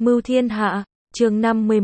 Mưu thiên hạ, chương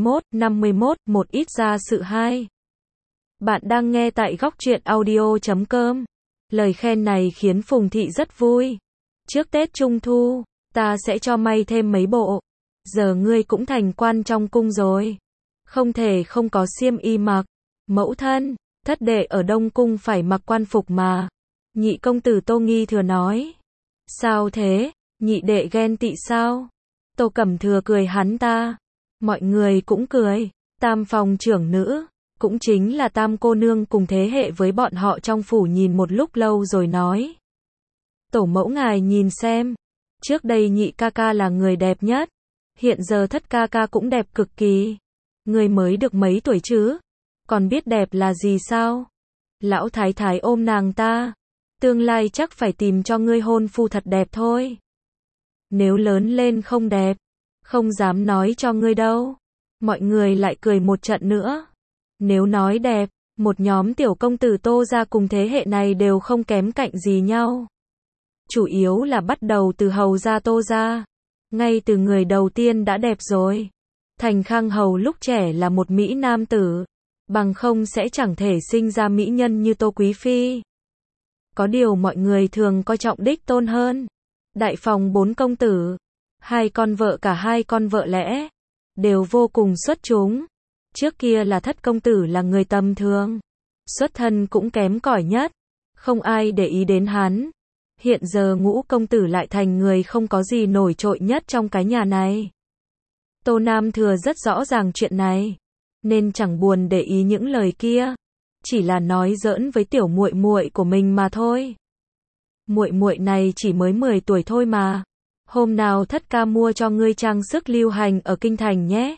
51, một ít gia sự 2. Bạn đang nghe tại góc truyện audio.com. Lời khen này khiến Phùng Thị rất vui. Trước Tết Trung Thu, ta sẽ cho may thêm mấy bộ. Giờ ngươi cũng thành quan trong cung rồi. Không thể không có xiêm y mặc. Mẫu thân, thất đệ ở Đông Cung phải mặc quan phục mà. Nhị công tử Tô Nghi Thừa nói. Sao thế, nhị đệ ghen tị sao? Tô Cẩm Thừa cười hắn ta. Mọi người cũng cười. Tam phòng trưởng nữ, cũng chính là tam cô nương cùng thế hệ với bọn họ trong phủ nhìn một lúc lâu rồi nói. Tổ mẫu ngài nhìn xem. Trước đây nhị ca ca là người đẹp nhất. Hiện giờ thất ca ca cũng đẹp cực kỳ. Người mới được mấy tuổi chứ? Còn biết đẹp là gì sao? Lão thái thái ôm nàng ta. Tương lai chắc phải tìm cho ngươi hôn phu thật đẹp thôi. Nếu lớn lên không đẹp, không dám nói cho ngươi đâu. Mọi người lại cười một trận nữa. Nếu nói đẹp, một nhóm tiểu công tử Tô gia cùng thế hệ này đều không kém cạnh gì nhau. Chủ yếu là bắt đầu từ hầu gia Tô gia. Ngay từ người đầu tiên đã đẹp rồi. Thành Khang hầu lúc trẻ là một mỹ nam tử, bằng không sẽ chẳng thể sinh ra mỹ nhân như Tô Quý Phi. Có điều mọi người thường coi trọng đích tôn hơn. Đại phòng 4 công tử, 2 con vợ cả 2 con vợ lẽ, đều vô cùng xuất chúng. Trước kia là thất công tử là người tầm thường, xuất thân cũng kém cỏi nhất, không ai để ý đến hắn. Hiện giờ ngũ công tử lại thành người không có gì nổi trội nhất trong cái nhà này. Tô Nam Thừa rất rõ ràng chuyện này, nên chẳng buồn để ý những lời kia, chỉ là nói giỡn với tiểu muội muội của mình mà thôi. Muội muội này chỉ mới 10 tuổi thôi mà. Hôm nào thất ca mua cho ngươi trang sức lưu hành ở kinh thành nhé.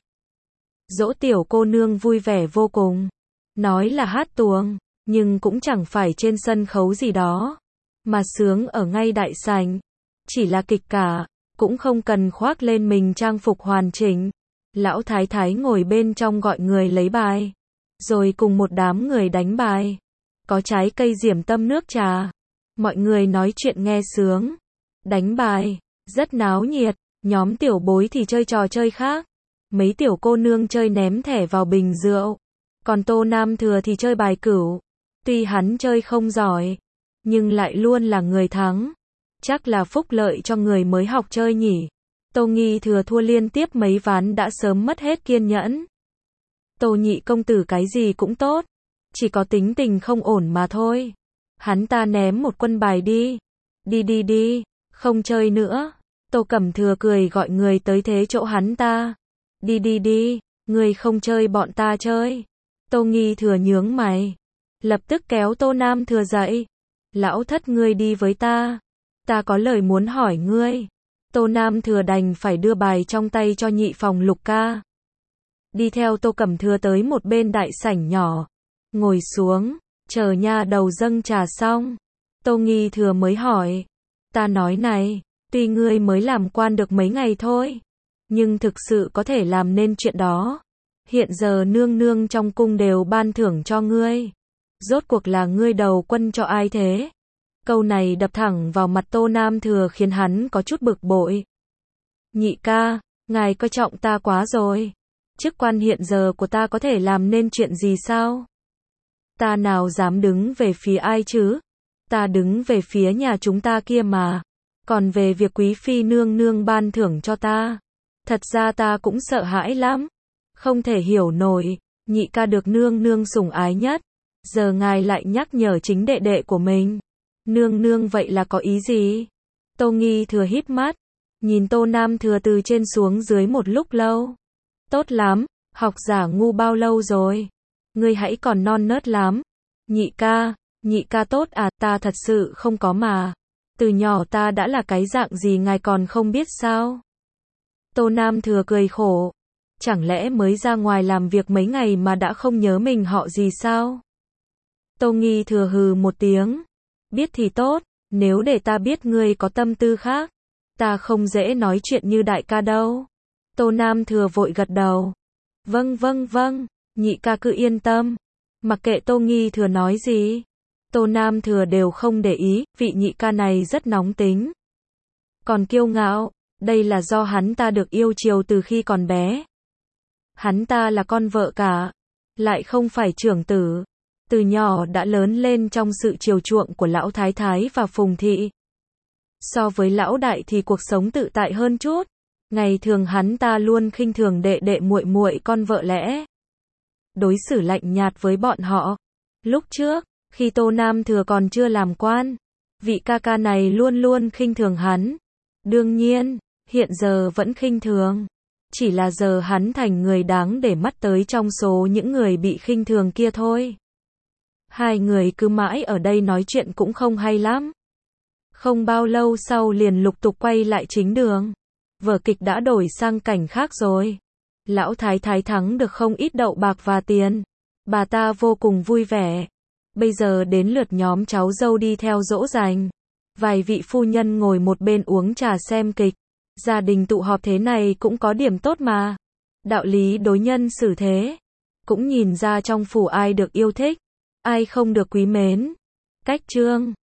Dỗ tiểu cô nương vui vẻ vô cùng. Nói là hát tuồng, nhưng cũng chẳng phải trên sân khấu gì đó, mà sướng ở ngay đại sảnh. Chỉ là kịch cả, cũng không cần khoác lên mình trang phục hoàn chỉnh. Lão thái thái ngồi bên trong gọi người lấy bài, rồi cùng một đám người đánh bài. Có trái cây diểm tâm nước trà. Mọi người nói chuyện nghe sướng. Đánh bài, rất náo nhiệt. Nhóm tiểu bối thì chơi trò chơi khác. Mấy tiểu cô nương chơi ném thẻ vào bình rượu. Còn Tô Nam Thừa thì chơi bài cửu. Tuy hắn chơi không giỏi, nhưng lại luôn là người thắng. Chắc là phúc lợi cho người mới học chơi nhỉ. Tô Nghi Thừa thua liên tiếp mấy ván đã sớm mất hết kiên nhẫn. Tô nhị công tử cái gì cũng tốt, chỉ có tính tình không ổn mà thôi. Hắn ta ném một quân bài đi. Đi, không chơi nữa. Tô Cẩm Thừa cười gọi người tới thế chỗ hắn ta. Đi, người không chơi bọn ta chơi. Tô Nghi Thừa nhướng mày, lập tức kéo Tô Nam Thừa dậy. Lão thất ngươi đi với ta. Ta có lời muốn hỏi ngươi. Tô Nam Thừa đành phải đưa bài trong tay cho nhị phòng Lục ca. Đi theo Tô Cẩm Thừa tới một bên đại sảnh nhỏ. Ngồi xuống, chờ nha đầu dâng trà xong. Tô Nghi Thừa mới hỏi. Ta nói này, tuy ngươi mới làm quan được mấy ngày thôi, nhưng thực sự có thể làm nên chuyện đó. Hiện giờ nương nương trong cung đều ban thưởng cho ngươi. Rốt cuộc là ngươi đầu quân cho ai thế? Câu này đập thẳng vào mặt Tô Nam Thừa khiến hắn có chút bực bội. Nhị ca, ngài coi trọng ta quá rồi. Chức quan hiện giờ của ta có thể làm nên chuyện gì sao? Ta nào dám đứng về phía ai chứ? Ta đứng về phía nhà chúng ta kia mà. Còn về việc quý phi nương nương ban thưởng cho ta, thật ra ta cũng sợ hãi lắm. Không thể hiểu nổi, nhị ca được nương nương sủng ái nhất, giờ ngài lại nhắc nhở chính đệ đệ của mình. Nương nương vậy là có ý gì? Tô Nghi Thừa híp mắt, nhìn Tô Nam Thừa từ trên xuống dưới một lúc lâu. Tốt lắm, học giả ngu bao lâu rồi? Ngươi hãy còn non nớt lắm. Nhị ca tốt à, ta thật sự không có mà. Từ nhỏ ta đã là cái dạng gì ngài còn không biết sao? Tô Nam Thừa cười khổ. Chẳng lẽ mới ra ngoài làm việc mấy ngày mà đã không nhớ mình họ gì sao? Tô Nghi Thừa hừ một tiếng. Biết thì tốt, nếu để ta biết ngươi có tâm tư khác, ta không dễ nói chuyện như đại ca đâu. Tô Nam Thừa vội gật đầu. Vâng, nhị ca cứ yên tâm. Mặc kệ Tô Nghi Thừa nói gì, Tô Nam Thừa đều không để ý, vị nhị ca này rất nóng tính. Còn kiêu ngạo, Đây là do hắn ta được yêu chiều từ khi còn bé. Hắn ta là con vợ cả, lại không phải trưởng tử. Từ nhỏ đã lớn lên trong sự chiều chuộng của lão thái thái và Phùng thị. So với lão đại thì cuộc sống tự tại hơn chút. Ngày thường hắn ta luôn khinh thường đệ đệ muội muội con vợ lẽ. Đối xử lạnh nhạt với bọn họ. Lúc trước, khi Tô Nam Thừa còn chưa làm quan, vị ca ca này luôn luôn khinh thường hắn. Đương nhiên, hiện giờ vẫn khinh thường. Chỉ là giờ hắn thành người đáng để mắt tới trong số những người bị khinh thường kia thôi. Hai người cứ mãi ở đây nói chuyện cũng không hay lắm. Không bao lâu sau liền lục tục quay lại chính đường. Vở kịch đã đổi sang cảnh khác rồi. Lão thái thái thắng được không ít đậu bạc và tiền. Bà ta vô cùng vui vẻ. Bây giờ đến lượt nhóm cháu dâu đi theo dỗ dành. Vài vị phu nhân ngồi một bên uống trà xem kịch. Gia đình tụ họp thế này cũng có điểm tốt mà. Đạo lý đối nhân xử thế. Cũng nhìn ra trong phủ ai được yêu thích, ai không được quý mến. Cách chương